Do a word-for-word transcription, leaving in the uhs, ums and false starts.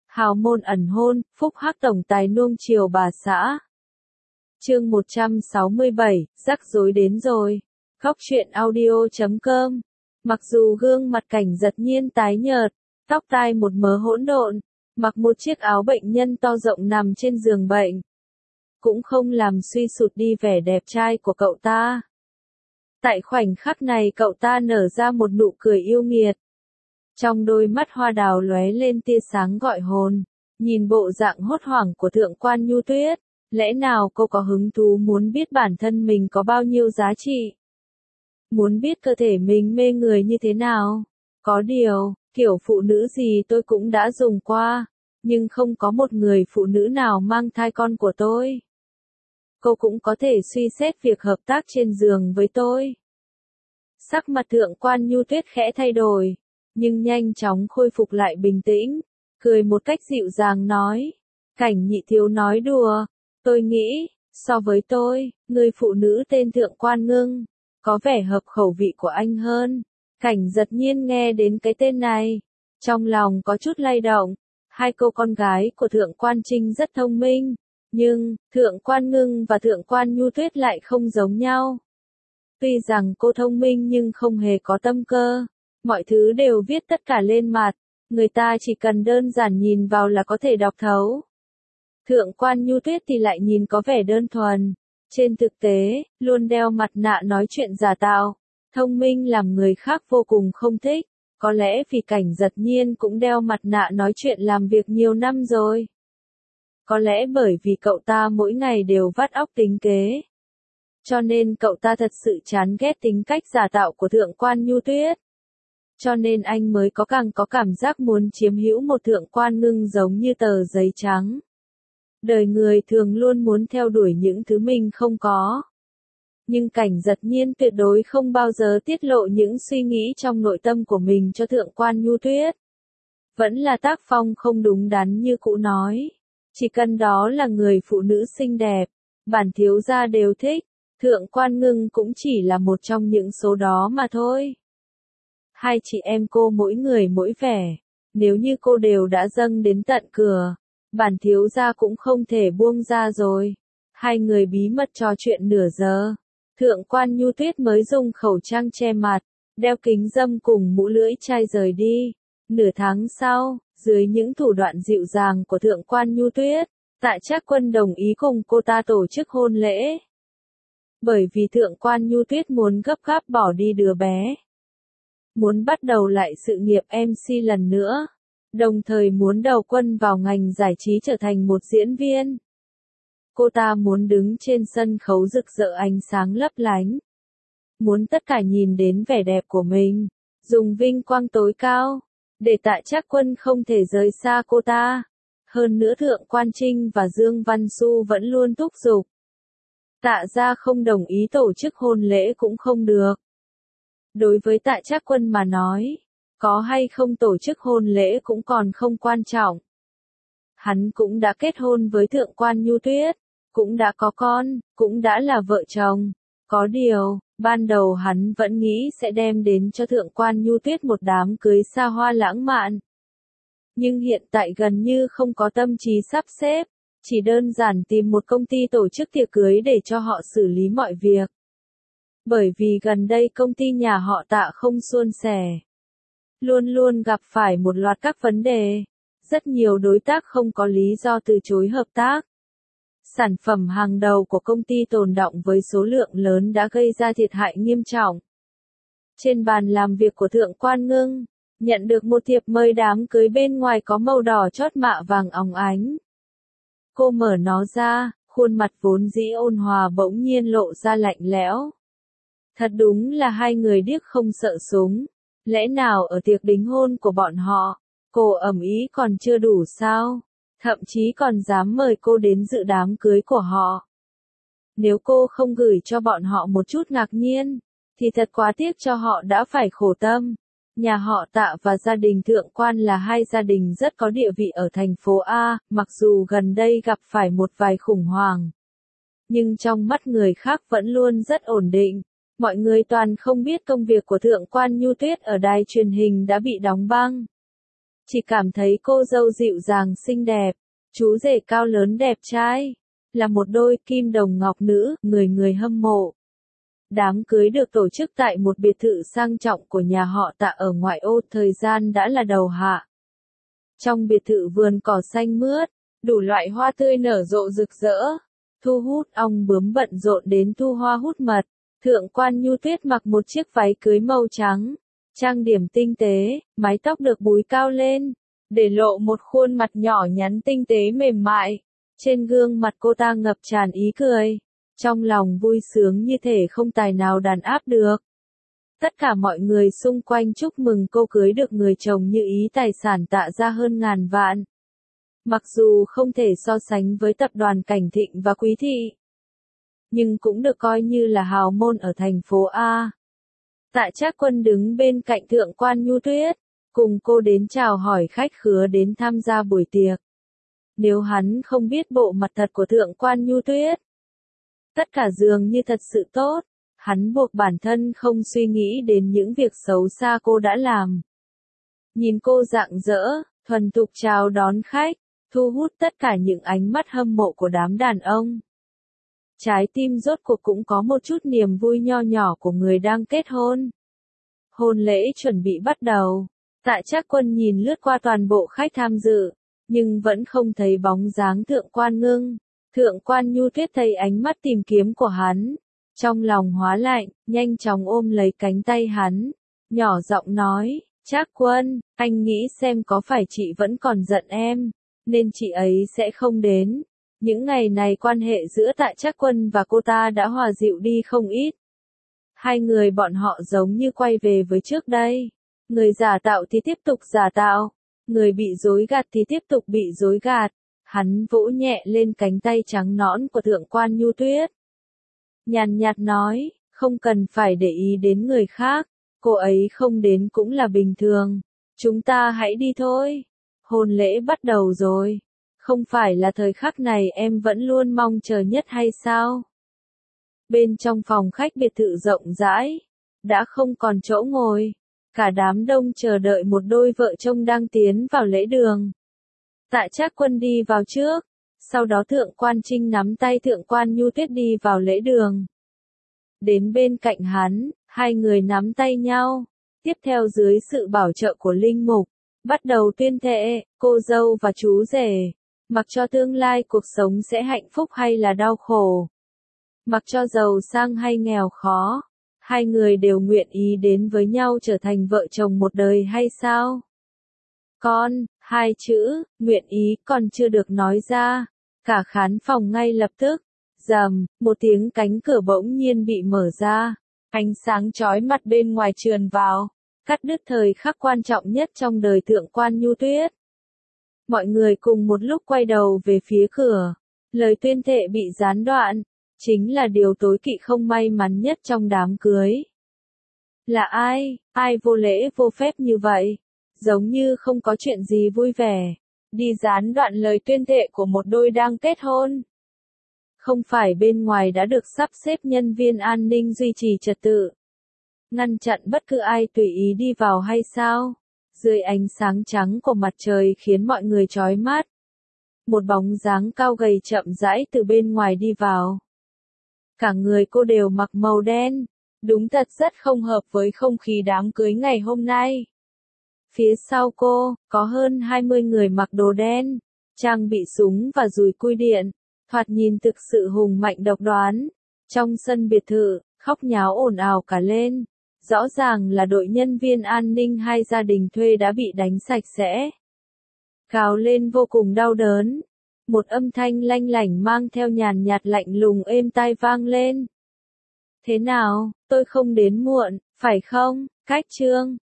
Hào môn ẩn hôn, phúc hắc tổng tài nuông chiều bà xã. Chương một trăm sáu mươi bảy, rắc rối đến rồi. Góc truyện audio chấm com. Mặc dù gương mặt Cảnh Giật Nhiên tái nhợt, tóc tai một mớ hỗn độn, mặc một chiếc áo bệnh nhân to rộng nằm trên giường bệnh, cũng không làm suy sụt đi vẻ đẹp trai của cậu ta. Tại khoảnh khắc này cậu ta nở ra một nụ cười yêu nghiệt. Trong đôi mắt hoa đào lóe lên tia sáng gọi hồn, nhìn bộ dạng hốt hoảng của thượng quan Nhu Tuyết, lẽ nào cô có hứng thú muốn biết bản thân mình có bao nhiêu giá trị? Muốn biết cơ thể mình mê người như thế nào? Có điều, kiểu phụ nữ gì tôi cũng đã dùng qua, nhưng không có một người phụ nữ nào mang thai con của tôi. Cô cũng có thể suy xét việc hợp tác trên giường với tôi. Sắc mặt thượng quan Nhu Tuyết khẽ thay đổi, nhưng nhanh chóng khôi phục lại bình tĩnh, cười một cách dịu dàng nói. Cảnh nhị thiếu nói đùa, tôi nghĩ, so với tôi, người phụ nữ tên thượng quan Ngưng, có vẻ hợp khẩu vị của anh hơn. Cảnh Giật Nhiên nghe đến cái tên này, trong lòng có chút lay động. Hai cô con gái của thượng quan Trinh rất thông minh, nhưng, thượng quan Ngưng và thượng quan Nhu Tuyết lại không giống nhau. Tuy rằng cô thông minh nhưng không hề có tâm cơ, mọi thứ đều viết tất cả lên mặt, người ta chỉ cần đơn giản nhìn vào là có thể đọc thấu. Thượng quan Nhu Tuyết thì lại nhìn có vẻ đơn thuần, trên thực tế, luôn đeo mặt nạ nói chuyện giả tạo, thông minh làm người khác vô cùng không thích, có lẽ vì Cảnh Giật Nhiên cũng đeo mặt nạ nói chuyện làm việc nhiều năm rồi. Có lẽ bởi vì cậu ta mỗi ngày đều vắt óc tính kế. Cho nên cậu ta thật sự chán ghét tính cách giả tạo của thượng quan Nhu Tuyết. Cho nên anh mới có càng có cảm giác muốn chiếm hữu một thượng quan Ngưng giống như tờ giấy trắng. Đời người thường luôn muốn theo đuổi những thứ mình không có. Nhưng Cảnh Giật Nhiên tuyệt đối không bao giờ tiết lộ những suy nghĩ trong nội tâm của mình cho thượng quan Nhu Tuyết. Vẫn là tác phong không đúng đắn như cũ nói. Chỉ cần đó là người phụ nữ xinh đẹp, bản thiếu gia đều thích, thượng quan Ngưng cũng chỉ là một trong những số đó mà thôi. Hai chị em cô mỗi người mỗi vẻ, nếu như cô đều đã dâng đến tận cửa, bản thiếu gia cũng không thể buông ra rồi. Hai người bí mật trò chuyện nửa giờ, thượng quan Nhu Tuyết mới dùng khẩu trang che mặt, đeo kính râm cùng mũ lưỡi chai rời đi. Nửa tháng sau, dưới những thủ đoạn dịu dàng của thượng quan Nhu Tuyết, Tạ Trác Quân đồng ý cùng cô ta tổ chức hôn lễ. Bởi vì thượng quan Nhu Tuyết muốn gấp gáp bỏ đi đứa bé, muốn bắt đầu lại sự nghiệp em xê lần nữa, đồng thời muốn đầu quân vào ngành giải trí trở thành một diễn viên. Cô ta muốn đứng trên sân khấu rực rỡ ánh sáng lấp lánh, muốn tất cả nhìn đến vẻ đẹp của mình, dùng vinh quang tối cao, để Tạ Trác Quân không thể rời xa cô ta. Hơn nữa thượng quan Trinh và Dương Văn Xu vẫn luôn thúc giục. Tạ gia không đồng ý tổ chức hôn lễ cũng không được. Đối với Tạ Trác Quân mà nói, có hay không tổ chức hôn lễ cũng còn không quan trọng. Hắn cũng đã kết hôn với thượng quan Nhu Tuyết, cũng đã có con, cũng đã là vợ chồng. Có điều, ban đầu hắn vẫn nghĩ sẽ đem đến cho thượng quan Nhu Tuyết một đám cưới xa hoa lãng mạn. Nhưng hiện tại gần như không có tâm trí sắp xếp, chỉ đơn giản tìm một công ty tổ chức tiệc cưới để cho họ xử lý mọi việc. Bởi vì gần đây công ty nhà họ Tạ không suôn sẻ, luôn luôn gặp phải một loạt các vấn đề, rất nhiều đối tác không có lý do từ chối hợp tác. Sản phẩm hàng đầu của công ty tồn đọng với số lượng lớn đã gây ra thiệt hại nghiêm trọng. Trên bàn làm việc của thượng quan Ngưng, nhận được một thiệp mời đám cưới bên ngoài có màu đỏ chót mạ vàng óng ánh. Cô mở nó ra, khuôn mặt vốn dĩ ôn hòa bỗng nhiên lộ ra lạnh lẽo. Thật đúng là hai người điếc không sợ súng. Lẽ nào ở tiệc đính hôn của bọn họ, cô ầm ĩ còn chưa đủ sao? Thậm chí còn dám mời cô đến dự đám cưới của họ. Nếu cô không gửi cho bọn họ một chút ngạc nhiên, thì thật quá tiếc cho họ đã phải khổ tâm. Nhà họ Tạ và gia đình thượng quan là hai gia đình rất có địa vị ở thành phố A, mặc dù gần đây gặp phải một vài khủng hoảng. Nhưng trong mắt người khác vẫn luôn rất ổn định. Mọi người toàn không biết công việc của thượng quan Nhu Tuyết ở đài truyền hình đã bị đóng băng. chỉ cảm thấy cô dâu dịu dàng xinh đẹp, chú rể cao lớn đẹp trai, là một đôi kim đồng ngọc nữ, người người hâm mộ. Đám cưới được tổ chức tại một biệt thự sang trọng của nhà họ Tạ ở ngoại ô, thời gian đã là đầu hạ. Trong biệt thự vườn cỏ xanh mướt, đủ loại hoa tươi nở rộ rực rỡ, thu hút ong bướm bận rộn đến thu hoa hút mật. Thượng quan Nhu Tuyết mặc một chiếc váy cưới màu trắng, trang điểm tinh tế, mái tóc được búi cao lên, để lộ một khuôn mặt nhỏ nhắn tinh tế mềm mại. Trên gương mặt cô ta ngập tràn ý cười, trong lòng vui sướng như thể không tài nào đàn áp được. Tất cả mọi người xung quanh chúc mừng cô cưới được người chồng như ý, tài sản Tạ ra hơn ngàn vạn. Mặc dù không thể so sánh với tập đoàn Cảnh Thịnh và Quý Thị, nhưng cũng được coi như là hào môn ở thành phố A. Tạ Trác Quân đứng bên cạnh Thượng quan Nhu Tuyết, cùng cô đến chào hỏi khách khứa đến tham gia buổi tiệc. Nếu hắn không biết bộ mặt thật của Thượng quan Nhu Tuyết, tất cả dường như thật sự tốt, hắn buộc bản thân không suy nghĩ đến những việc xấu xa cô đã làm. Nhìn cô rạng rỡ, thuần thục chào đón khách, thu hút tất cả những ánh mắt hâm mộ của đám đàn ông. Trái tim rốt cuộc cũng có một chút niềm vui nho nhỏ của người đang kết hôn. Hôn lễ chuẩn bị bắt đầu. Tạ Trác Quân nhìn lướt qua toàn bộ khách tham dự, nhưng vẫn không thấy bóng dáng Thượng quan Ngưng. Thượng quan Nhu Tuyết thấy ánh mắt tìm kiếm của hắn, trong lòng hóa lạnh, nhanh chóng ôm lấy cánh tay hắn, nhỏ giọng nói, Trác Quân, anh nghĩ xem có phải chị vẫn còn giận em, nên chị ấy sẽ không đến. Những ngày này quan hệ giữa Tạ Trác Quân và cô ta đã hòa dịu đi không ít. Hai người bọn họ giống như quay về với trước đây. Người giả tạo thì tiếp tục giả tạo, người bị dối gạt thì tiếp tục bị dối gạt. Hắn vỗ nhẹ lên cánh tay trắng nõn của Thượng quan Nhu Tuyết. Nhàn nhạt nói, không cần phải để ý đến người khác, cô ấy không đến cũng là bình thường. Chúng ta hãy đi thôi. Hôn lễ bắt đầu rồi. Không phải là thời khắc này em vẫn luôn mong chờ nhất hay sao? Bên trong phòng khách biệt thự rộng rãi, đã không còn chỗ ngồi. Cả đám đông chờ đợi một đôi vợ chồng đang tiến vào lễ đường. Tạ Trác Quân đi vào trước, sau đó Thượng quan Trinh nắm tay Thượng quan Nhu Tuyết đi vào lễ đường. Đến bên cạnh hắn, hai người nắm tay nhau, tiếp theo dưới sự bảo trợ của linh mục, bắt đầu tuyên thệ, cô dâu và chú rể, mặc cho tương lai cuộc sống sẽ hạnh phúc hay là đau khổ, mặc cho giàu sang hay nghèo khó, hai người đều nguyện ý đến với nhau trở thành vợ chồng một đời hay sao? Con, hai chữ, nguyện ý còn chưa được nói ra, cả khán phòng ngay lập tức, rầm, một tiếng cánh cửa bỗng nhiên bị mở ra, ánh sáng chói mặt bên ngoài trườn vào, cắt đứt thời khắc quan trọng nhất trong đời Thượng quan Nhu Tuyết. Mọi người cùng một lúc quay đầu về phía cửa, lời tuyên thệ bị gián đoạn, chính là điều tối kỵ không may mắn nhất trong đám cưới. Là ai, ai vô lễ vô phép như vậy? Giống như không có chuyện gì vui vẻ, đi gián đoạn lời tuyên thệ của một đôi đang kết hôn. Không phải bên ngoài đã được sắp xếp nhân viên an ninh duy trì trật tự, ngăn chặn bất cứ ai tùy ý đi vào hay sao? Dưới ánh sáng trắng của mặt trời khiến mọi người chói mắt. Một bóng dáng cao gầy chậm rãi từ bên ngoài đi vào. Cả người cô đều mặc màu đen, đúng thật rất không hợp với không khí đám cưới ngày hôm nay. Phía sau cô, có hơn hai mươi người mặc đồ đen, trang bị súng và dùi cui điện, thoạt nhìn thực sự hùng mạnh độc đoán. Trong sân biệt thự, khóc nháo ồn ào cả lên. Rõ ràng là đội nhân viên an ninh hay gia đình thuê đã bị đánh sạch sẽ. Gào lên vô cùng đau đớn. Một âm thanh lanh lảnh mang theo nhàn nhạt lạnh lùng êm tai vang lên. Thế nào, tôi không đến muộn, phải không, Cách Trương?